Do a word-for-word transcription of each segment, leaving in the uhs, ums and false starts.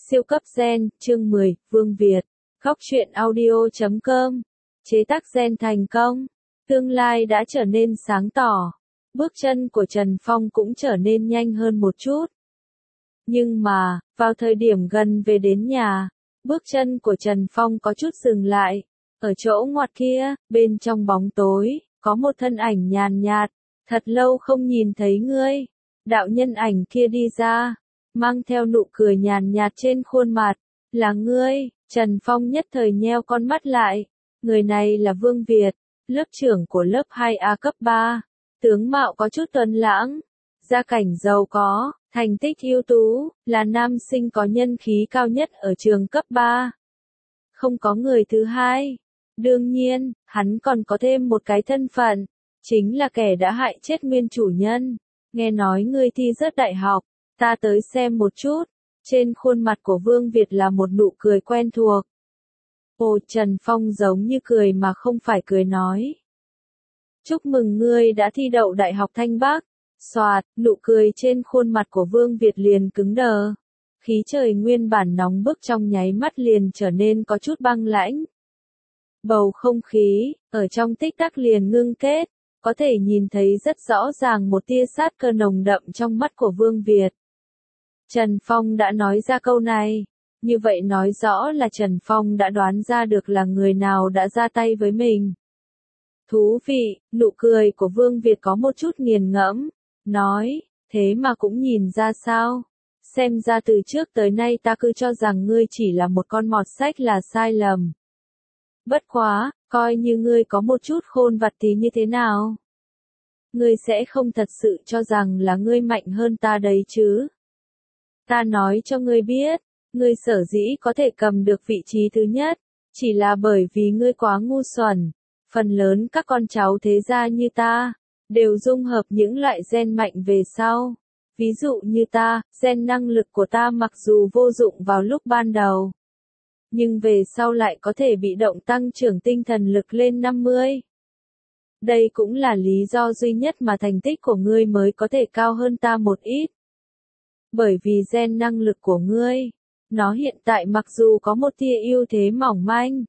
Siêu cấp gen, chương mười, Vương Việt. Góc truyện audio chấm com. Chế tác gen thành công. Tương lai đã trở nên sáng tỏ. Bước chân của Trần Phong cũng trở nên nhanh hơn một chút. Nhưng mà, vào thời điểm gần về đến nhà, bước chân của Trần Phong có chút dừng lại. Ở chỗ ngoặt kia, bên trong bóng tối, có một thân ảnh nhàn nhạt. Thật lâu không nhìn thấy ngươi. Đạo nhân ảnh kia đi ra, mang theo nụ cười nhàn nhạt trên khuôn mặt. Là ngươi, Trần Phong nhất thời nheo con mắt lại. Người này là Vương Việt, lớp trưởng của lớp hai A cấp ba. Tướng mạo có chút tuấn lãng, gia cảnh giàu có, thành tích ưu tú, là nam sinh có nhân khí cao nhất ở trường cấp ba. Không có người thứ hai. Đương nhiên, hắn còn có thêm một cái thân phận, chính là kẻ đã hại chết nguyên chủ nhân. Nghe nói ngươi thi rớt đại học, ta tới xem một chút. Trên khuôn mặt của Vương Việt là một nụ cười quen thuộc. Ồ, Trần Phong giống như cười mà không phải cười nói. Chúc mừng ngươi đã thi đậu Đại học Thanh Bắc. Xoạt, nụ cười trên khuôn mặt của Vương Việt liền cứng đờ. Khí trời nguyên bản nóng bức trong nháy mắt liền trở nên có chút băng lãnh. Bầu không khí, ở trong tích tắc liền ngưng kết, có thể nhìn thấy rất rõ ràng một tia sát cơ nồng đậm trong mắt của Vương Việt. Trần Phong đã nói ra câu này, như vậy nói rõ là Trần Phong đã đoán ra được là người nào đã ra tay với mình. Thú vị, nụ cười của Vương Việt có một chút nghiền ngẫm, nói, thế mà cũng nhìn ra sao? Xem ra từ trước tới nay ta cứ cho rằng ngươi chỉ là một con mọt sách là sai lầm. Bất quá, coi như ngươi có một chút khôn vặt thì như thế nào? Ngươi sẽ không thật sự cho rằng là ngươi mạnh hơn ta đấy chứ? Ta nói cho ngươi biết, ngươi sở dĩ có thể cầm được vị trí thứ nhất, chỉ là bởi vì ngươi quá ngu xuẩn. Phần lớn các con cháu thế gia như ta, đều dung hợp những loại gen mạnh về sau. Ví dụ như ta, gen năng lực của ta mặc dù vô dụng vào lúc ban đầu, nhưng về sau lại có thể bị động tăng trưởng tinh thần lực lên năm mươi. Đây cũng là lý do duy nhất mà thành tích của ngươi mới có thể cao hơn ta một ít. Bởi vì gen năng lực của ngươi, nó hiện tại mặc dù có một tia ưu thế mỏng manh,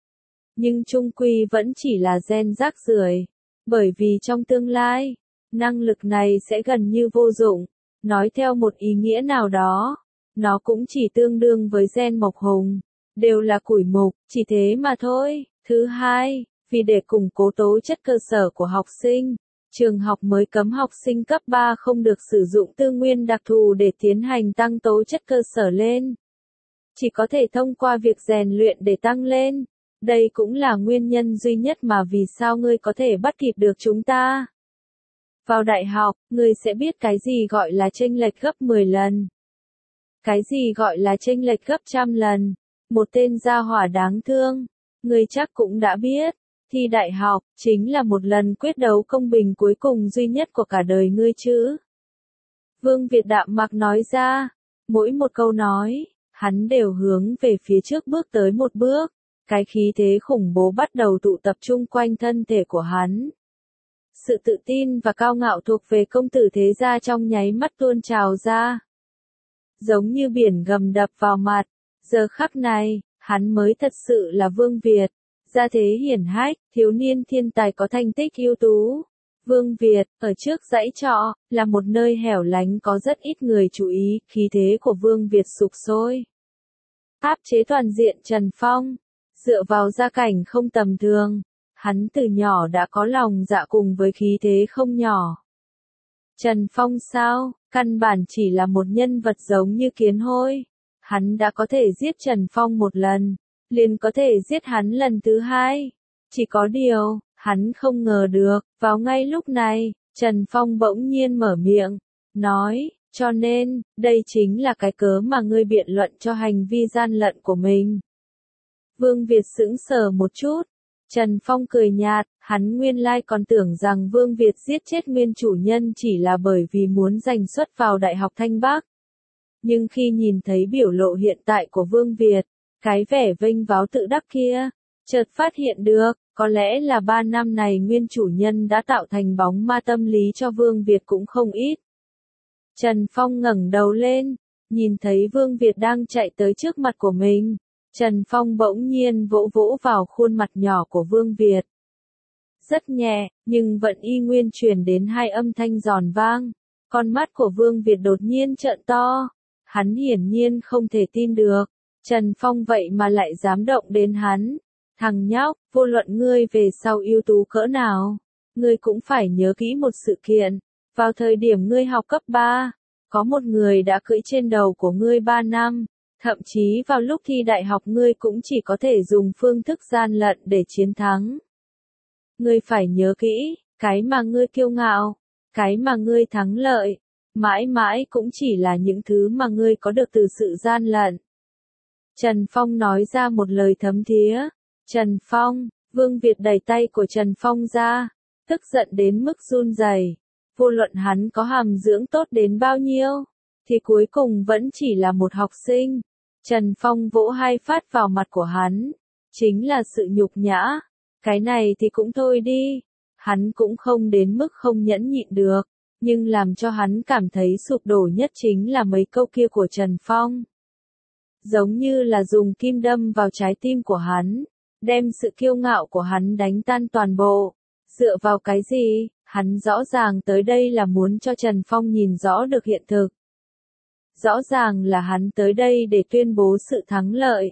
nhưng chung quy vẫn chỉ là gen rác rưởi, bởi vì trong tương lai, năng lực này sẽ gần như vô dụng. Nói theo một ý nghĩa nào đó, nó cũng chỉ tương đương với gen mộc hùng, đều là củi mục, chỉ thế mà thôi. Thứ hai, vì để củng cố tố chất cơ sở của học sinh, trường học mới cấm học sinh cấp ba không được sử dụng tư nguyên đặc thù để tiến hành tăng tố chất cơ sở lên. Chỉ có thể thông qua việc rèn luyện để tăng lên. Đây cũng là nguyên nhân duy nhất mà vì sao ngươi có thể bắt kịp được chúng ta. Vào đại học, ngươi sẽ biết cái gì gọi là chênh lệch gấp mười lần. Cái gì gọi là chênh lệch gấp trăm lần. Một tên gia hỏa đáng thương. Ngươi chắc cũng đã biết. Thi đại học, chính là một lần quyết đấu công bình cuối cùng duy nhất của cả đời ngươi chứ. Vương Việt đạm mạc nói ra. Mỗi một câu nói, hắn đều hướng về phía trước bước tới một bước. Cái khí thế khủng bố bắt đầu tụ tập trung quanh thân thể của hắn. Sự tự tin và cao ngạo thuộc về công tử thế gia trong nháy mắt tuôn trào ra. Giống như biển gầm đập vào mặt. Giờ khắc này, hắn mới thật sự là Vương Việt. Gia thế hiển hách, thiếu niên thiên tài có thành tích ưu tú. Vương Việt, ở trước dãy trọ, là một nơi hẻo lánh có rất ít người chú ý. Khí thế của Vương Việt sục sôi, áp chế toàn diện Trần Phong. Dựa vào gia cảnh không tầm thường, hắn từ nhỏ đã có lòng dạ cùng với khí thế không nhỏ. Trần Phong sao, căn bản chỉ là một nhân vật giống như kiến hôi. Hắn đã có thể giết Trần Phong một lần, liền có thể giết hắn lần thứ hai. Chỉ có điều, hắn không ngờ được, vào ngay lúc này, Trần Phong bỗng nhiên mở miệng, nói, cho nên, đây chính là cái cớ mà ngươi biện luận cho hành vi gian lận của mình. Vương Việt sững sờ một chút. Trần Phong cười nhạt, hắn nguyên lai còn tưởng rằng Vương Việt giết chết nguyên chủ nhân chỉ là bởi vì muốn giành suất vào Đại học Thanh Bắc. Nhưng khi nhìn thấy biểu lộ hiện tại của Vương Việt, cái vẻ vênh váo tự đắc kia, chợt phát hiện được, có lẽ là ba năm này nguyên chủ nhân đã tạo thành bóng ma tâm lý cho Vương Việt cũng không ít. Trần Phong ngẩng đầu lên, Nhìn thấy Vương Việt đang chạy tới trước mặt của mình, Trần Phong bỗng nhiên vỗ vỗ vào khuôn mặt nhỏ của Vương Việt. Rất nhẹ, nhưng vẫn y nguyên truyền đến hai âm thanh giòn vang. Con mắt của Vương Việt đột nhiên trợn to. Hắn hiển nhiên không thể tin được. Trần Phong vậy mà lại dám động đến hắn. Thằng nhóc, vô luận ngươi về sau ưu tú cỡ nào, ngươi cũng phải nhớ kỹ một sự kiện. Vào thời điểm ngươi học cấp ba, có một người đã cưỡi trên đầu của ngươi ba năm. Thậm chí vào lúc thi đại học ngươi cũng chỉ có thể dùng phương thức gian lận để chiến thắng. Ngươi phải nhớ kỹ, cái mà ngươi kiêu ngạo, cái mà ngươi thắng lợi, mãi mãi cũng chỉ là những thứ mà ngươi có được từ sự gian lận. Trần Phong nói ra một lời thấm thía. Trần Phong, Vương Việt đẩy tay của Trần Phong ra, tức giận đến mức run rẩy. Vô luận hắn có hàm dưỡng tốt đến bao nhiêu, thì cuối cùng vẫn chỉ là một học sinh. Trần Phong vỗ hai phát vào mặt của hắn, chính là sự nhục nhã. Cái này thì cũng thôi đi, hắn cũng không đến mức không nhẫn nhịn được, nhưng làm cho hắn cảm thấy sụp đổ nhất chính là mấy câu kia của Trần Phong. Giống như là dùng kim đâm vào trái tim của hắn, đem sự kiêu ngạo của hắn đánh tan toàn bộ. Dựa vào cái gì, hắn rõ ràng tới đây là muốn cho Trần Phong nhìn rõ được hiện thực. Rõ ràng là hắn tới đây để tuyên bố sự thắng lợi.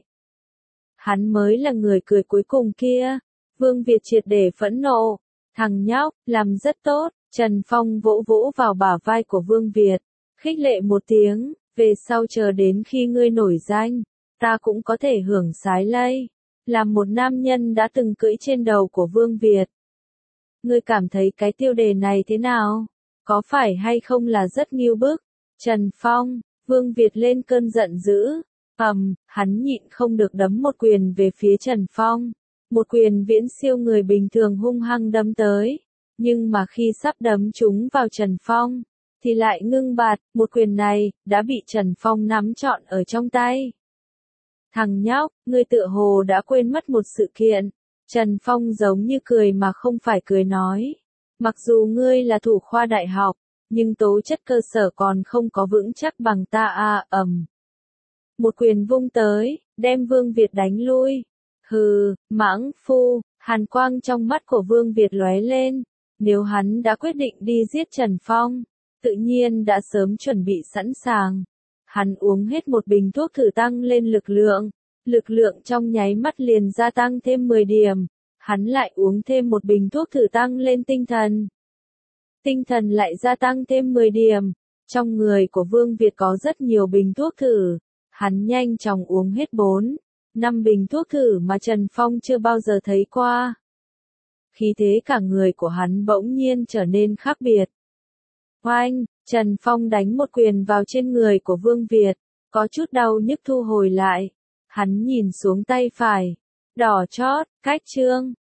Hắn mới là người cười cuối cùng kia. Vương Việt triệt để phẫn nộ. Thằng nhóc, làm rất tốt. Trần Phong vỗ vỗ vào bả vai của Vương Việt, khích lệ một tiếng, về sau chờ đến khi ngươi nổi danh, ta cũng có thể hưởng sái lây. Làm một nam nhân đã từng cưỡi trên đầu của Vương Việt. Ngươi cảm thấy cái tiêu đề này thế nào? Có phải hay không là rất nghiêu bức? Trần Phong, Vương Việt lên cơn giận dữ. Ầm, hắn nhịn không được đấm một quyền về phía Trần Phong. Một quyền viễn siêu người bình thường hung hăng đấm tới. Nhưng mà khi sắp đấm trúng vào Trần Phong, thì lại ngưng bạt, một quyền này, đã bị Trần Phong nắm trọn ở trong tay. Thằng nhóc, ngươi tựa hồ đã quên mất một sự kiện. Trần Phong giống như cười mà không phải cười nói. Mặc dù ngươi là thủ khoa đại học, nhưng tố chất cơ sở còn không có vững chắc bằng ta a ầm. Một quyền vung tới, đem Vương Việt đánh lui. Hừ, mãng phu, hàn quang trong mắt của Vương Việt lóe lên. Nếu hắn đã quyết định đi giết Trần Phong, tự nhiên đã sớm chuẩn bị sẵn sàng. Hắn uống hết một bình thuốc thử tăng lên lực lượng. Lực lượng trong nháy mắt liền gia tăng thêm mười điểm. Hắn lại uống thêm một bình thuốc thử tăng lên tinh thần. Tinh thần lại gia tăng thêm mười điểm. Trong người của Vương Việt có rất nhiều bình thuốc thử. Hắn nhanh chóng uống hết bốn, năm bình thuốc thử mà Trần Phong chưa bao giờ thấy qua. Khí thế cả người của hắn bỗng nhiên trở nên khác biệt. Oanh, Trần Phong đánh một quyền vào trên người của Vương Việt, có chút đau nhức thu hồi lại. Hắn nhìn xuống tay phải, đỏ chót, cách trương,